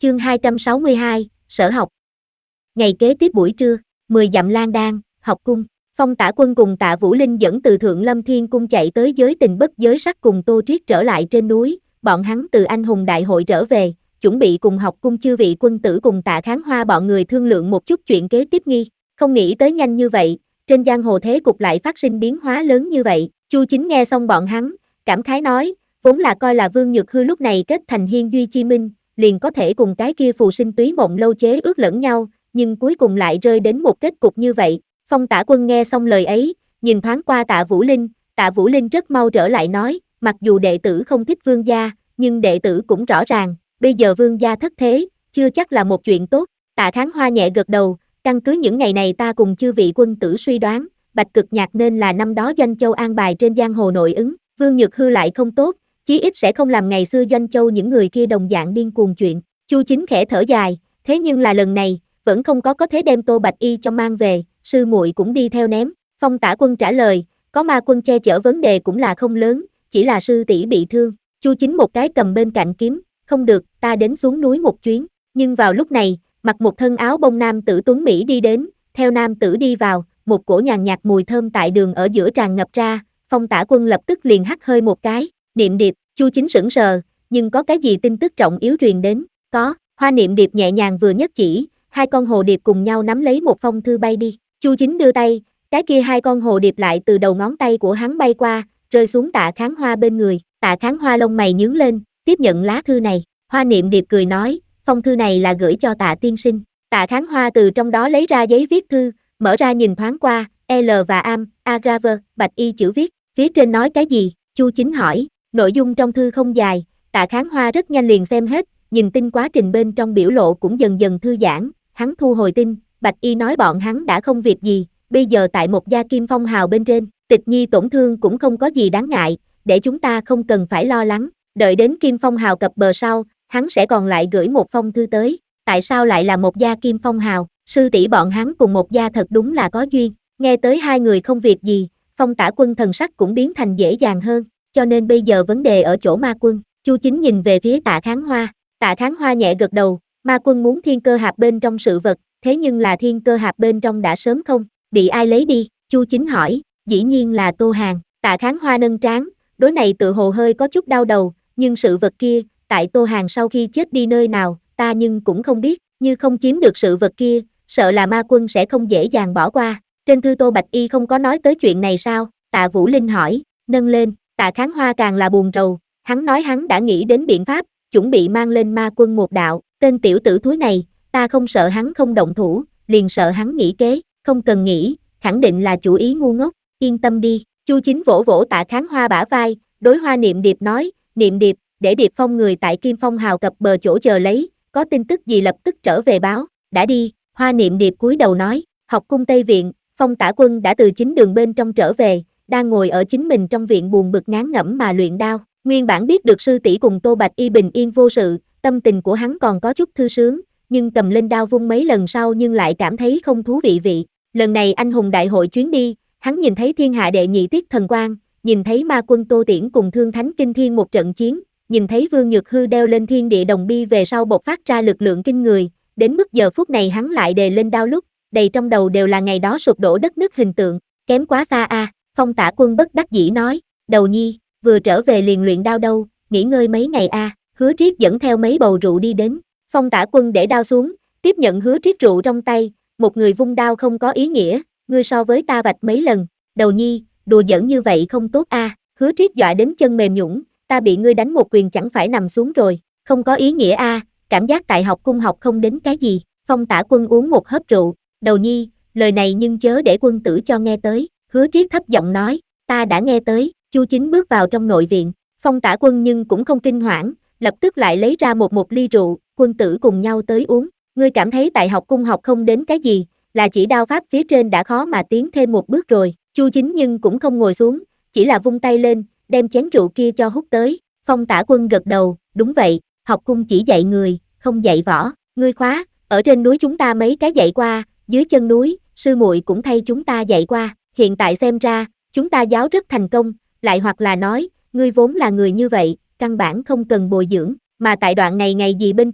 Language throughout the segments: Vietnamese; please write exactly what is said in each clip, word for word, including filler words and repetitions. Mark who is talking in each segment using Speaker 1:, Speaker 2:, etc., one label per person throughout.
Speaker 1: Chương hai trăm sáu mươi hai, Sở học. Ngày kế tiếp buổi trưa, mười dặm lang đan, học cung, Phong Tả Quân cùng Tạ Vũ Linh dẫn từ Thượng Lâm Thiên Cung chạy tới giới tình bất giới sắc cùng Tô Triết trở lại trên núi, bọn hắn từ anh hùng đại hội trở về, chuẩn bị cùng học cung chư vị quân tử cùng Tạ Kháng Hoa bọn người thương lượng một chút chuyện kế tiếp nghi, không nghĩ tới nhanh như vậy, trên giang hồ thế cục lại phát sinh biến hóa lớn như vậy. Chu Chính nghe xong bọn hắn, cảm khái nói, vốn là coi là Vương Nhược Hư lúc này kết thành hiên duy chi minh, liền có thể cùng cái kia phù sinh túy mộng lâu chế ước lẫn nhau, nhưng cuối cùng lại rơi đến một kết cục như vậy. Phong Tả Quân nghe xong lời ấy, nhìn thoáng qua Tạ Vũ Linh, Tạ Vũ Linh rất mau trở lại nói, mặc dù đệ tử không thích Vương gia, nhưng đệ tử cũng rõ ràng, bây giờ Vương gia thất thế, chưa chắc là một chuyện tốt. Tạ Kháng Hoa nhẹ gật đầu, căn cứ những ngày này ta cùng chư vị quân tử suy đoán, Bạch Cực Nhạc nên là năm đó Doanh Châu an bài trên giang hồ nội ứng, Vương Nhược Hư lại không tốt, chí ít sẽ không làm ngày xưa Doanh Châu những người kia đồng dạng điên cuồng chuyện. Chu Chính khẽ thở dài, thế nhưng là lần này, vẫn không có có thể đem Tô Bạch Y cho mang về, sư muội cũng đi theo ném. Phong Tả Quân trả lời, có ma quân che chở vấn đề cũng là không lớn, chỉ là sư tỷ bị thương. Chu Chính một cái cầm bên cạnh kiếm, không được, ta đến xuống núi một chuyến. Nhưng vào lúc này, mặc một thân áo bông nam tử tuấn Mỹ đi đến, theo nam tử đi vào, một cổ nhàn nhạt mùi thơm tại đường ở giữa tràn ngập ra, Phong Tả Quân lập tức liền hắt hơi một cái, Niệm Điệp. Chu Chính sững sờ, nhưng có cái gì tin tức trọng yếu truyền đến, có, Hoa Niệm Điệp nhẹ nhàng vừa nhất chỉ, hai con hồ điệp cùng nhau nắm lấy một phong thư bay đi. Chu Chính đưa tay, cái kia hai con hồ điệp lại từ đầu ngón tay của hắn bay qua, rơi xuống Tạ Kháng Hoa bên người. Tạ Kháng Hoa lông mày nhướng lên, tiếp nhận lá thư này. Hoa Niệm Điệp cười nói, phong thư này là gửi cho Tạ tiên sinh. Tạ Kháng Hoa từ trong đó lấy ra giấy viết thư, mở ra nhìn thoáng qua, L và am, Agraver, Bạch Y chữ viết, phía trên nói cái gì? Chu Chính hỏi, nội dung trong thư không dài, Tạ Kháng Hoa rất nhanh liền xem hết, nhìn tin quá trình bên trong biểu lộ cũng dần dần thư giãn, hắn thu hồi tin, Bạch Y nói bọn hắn đã không việc gì, bây giờ tại một gia kim phong hào bên trên, Tịch Nhi tổn thương cũng không có gì đáng ngại, để chúng ta không cần phải lo lắng, đợi đến kim phong hào cập bờ sau, hắn sẽ còn lại gửi một phong thư tới. Tại sao lại là một gia kim phong hào? Sư tỷ bọn hắn cùng một gia thật đúng là có duyên. Nghe tới hai người không việc gì, Phong Tả Quân thần sắc cũng biến thành dễ dàng hơn, cho nên bây giờ vấn đề ở chỗ ma quân. Chu Chính nhìn về phía Tạ Kháng Hoa, Tạ Kháng Hoa nhẹ gật đầu, ma quân muốn thiên cơ hạp bên trong sự vật, thế nhưng là thiên cơ hạp bên trong đã sớm không, bị ai lấy đi? Chu Chính hỏi, dĩ nhiên là Tô Hàn. Tạ Kháng Hoa nâng trán, đối này tự hồ hơi có chút đau đầu, nhưng sự vật kia, tại Tô Hàn sau khi chết đi nơi nào, ta nhưng cũng không biết, như không chiếm được sự vật kia, sợ là ma quân sẽ không dễ dàng bỏ qua. Trên thư Tô Bạch Y không có nói tới chuyện này sao? Tạ Vũ Linh hỏi, nâng lên, Tạ Kháng Hoa càng là buồn rầu, hắn nói hắn đã nghĩ đến biện pháp, chuẩn bị mang lên ma quân một đạo, tên tiểu tử thúi này, ta không sợ hắn không động thủ, liền sợ hắn nghĩ kế, không cần nghĩ, khẳng định là chủ ý ngu ngốc, yên tâm đi. Chu Chính vỗ vỗ Tạ Kháng Hoa bả vai, đối Hoa Niệm Điệp nói, Niệm Điệp, để Điệp Phong người tại Kim Phong hào cập bờ chỗ chờ lấy, có tin tức gì lập tức trở về báo. Đã đi. Hoa Niệm Điệp cúi đầu nói, học cung Tây Viện, Phong Tả Quân đã từ chính đường bên trong trở về, đang ngồi ở chính mình trong viện buồn bực ngán ngẩm mà luyện đao. Nguyên bản biết được sư tỷ cùng Tô Bạch Y bình yên vô sự, tâm tình của hắn còn có chút thư sướng, nhưng cầm lên đao vung mấy lần sau nhưng lại cảm thấy không thú vị vị. Lần này anh hùng đại hội chuyến đi, hắn nhìn thấy thiên hạ đệ nhị tiết thần quang, nhìn thấy ma quân Tô Tiễn cùng Thương Thánh Kinh Thiên một trận chiến, nhìn thấy Vương Nhược Hư đeo lên thiên địa đồng bi về sau bộc phát ra lực lượng kinh người, đến mức giờ phút này hắn lại đề lên đao lúc, đầy trong đầu đều là ngày đó sụp đổ đất nứt hình tượng, kém quá xa a. À. Phong Tả Quân bất đắc dĩ nói, Đầu Nhi, vừa trở về liền luyện đao đâu, nghỉ ngơi mấy ngày a. À. Hứa Triết dẫn theo mấy bầu rượu đi đến, Phong Tả Quân để đao xuống, tiếp nhận Hứa Triết rượu trong tay, một người vung đao không có ý nghĩa, ngươi so với ta vạch mấy lần, Đầu Nhi, đùa giỡn như vậy không tốt a. À. Hứa Triết dọa đến chân mềm nhũn, ta bị ngươi đánh một quyền chẳng phải nằm xuống rồi, không có ý nghĩa a, à, cảm giác tại học cung học không đến cái gì. Phong Tả Quân uống một hớp rượu, Đầu Nhi, lời này nhưng chớ để quân tử cho nghe tới. Hứa Triết thấp giọng nói, ta đã nghe tới. Chu Chính bước vào trong nội viện, Phong Tả Quân nhưng cũng không kinh hoảng, lập tức lại lấy ra một một ly rượu, quân tử cùng nhau tới uống. Ngươi cảm thấy tại học cung học không đến cái gì, là chỉ đao pháp phía trên đã khó mà tiến thêm một bước rồi. Chu Chính nhưng cũng không ngồi xuống, chỉ là vung tay lên, đem chén rượu kia cho hút tới. Phong Tả Quân gật đầu, đúng vậy, học cung chỉ dạy người, không dạy võ. Ngươi khóa, ở trên núi chúng ta mấy cái dạy qua, dưới chân núi, sư muội cũng thay chúng ta dạy qua, hiện tại xem ra, chúng ta giáo rất thành công, lại hoặc là nói, ngươi vốn là người như vậy, căn bản không cần bồi dưỡng, mà tại đoạn này ngày gì bên trong,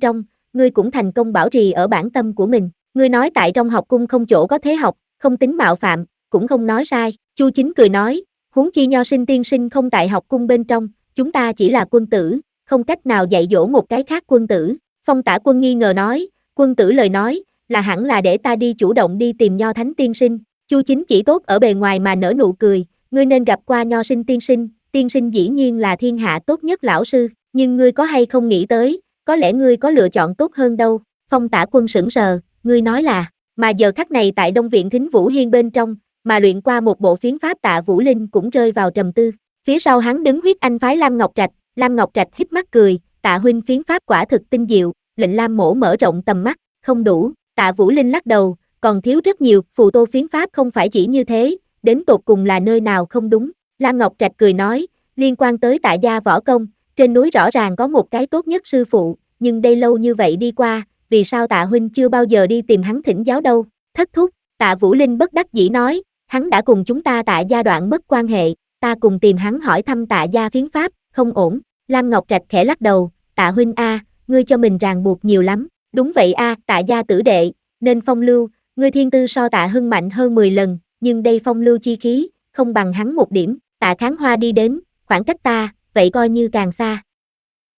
Speaker 1: ngươi cũng thành công bảo trì ở bản tâm của mình. Ngươi nói tại trong học cung không chỗ có thế học, không tính mạo phạm, cũng không nói sai. Chu Chính cười nói, huống chi Nho Sinh tiên sinh không tại học cung bên trong, chúng ta chỉ là quân tử, không cách nào dạy dỗ một cái khác quân tử. Phong Tả Quân nghi ngờ nói, quân tử lời nói, là hẳn là để ta đi chủ động đi tìm Nho Thánh tiên sinh. Chu Chính chỉ tốt ở bề ngoài mà nở nụ cười, ngươi nên gặp qua Nho Sinh tiên sinh, tiên sinh dĩ nhiên là thiên hạ tốt nhất lão sư, nhưng ngươi có hay không nghĩ tới, có lẽ ngươi có lựa chọn tốt hơn đâu. Phong Tả Quân sững sờ, ngươi nói là, mà giờ khắc này tại Đông Viện Thính Vũ Hiên bên trong, mà luyện qua một bộ phiến pháp Tạ Vũ Linh cũng rơi vào trầm tư. Phía sau hắn đứng huyết anh phái Lam Ngọc Trạch, Lam Ngọc Trạch híp mắt cười, Tạ huynh phiến pháp quả thực tinh diệu, lệnh Lam mỗ mở rộng tầm mắt, không đủ. Tạ Vũ Linh lắc đầu, còn thiếu rất nhiều, phù tô phiến pháp không phải chỉ như thế, đến tột cùng là nơi nào không đúng. Lam Ngọc Trạch cười nói, liên quan tới Tạ gia võ công, trên núi rõ ràng có một cái tốt nhất sư phụ, nhưng đây lâu như vậy đi qua, vì sao Tạ huynh chưa bao giờ đi tìm hắn thỉnh giáo đâu? Thất thúc, Tạ Vũ Linh bất đắc dĩ nói, hắn đã cùng chúng ta Tạ gia đoạn mất quan hệ, ta cùng tìm hắn hỏi thăm Tạ gia phiến pháp, không ổn. Lam Ngọc Trạch khẽ lắc đầu, Tạ huynh a, ngươi cho mình ràng buộc nhiều lắm. Đúng vậy a, Tạ gia tử đệ, nên phong lưu, ngươi thiên tư so Tạ Hưng mạnh hơn mười lần, nhưng đây phong lưu chi khí, không bằng hắn một điểm. Tạ Kháng Hoa đi đến, khoảng cách ta, vậy coi như càng xa.